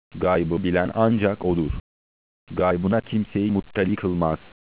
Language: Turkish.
Gaybı bilen ancak odur. Gaybına kimseyi muttali kılmaz.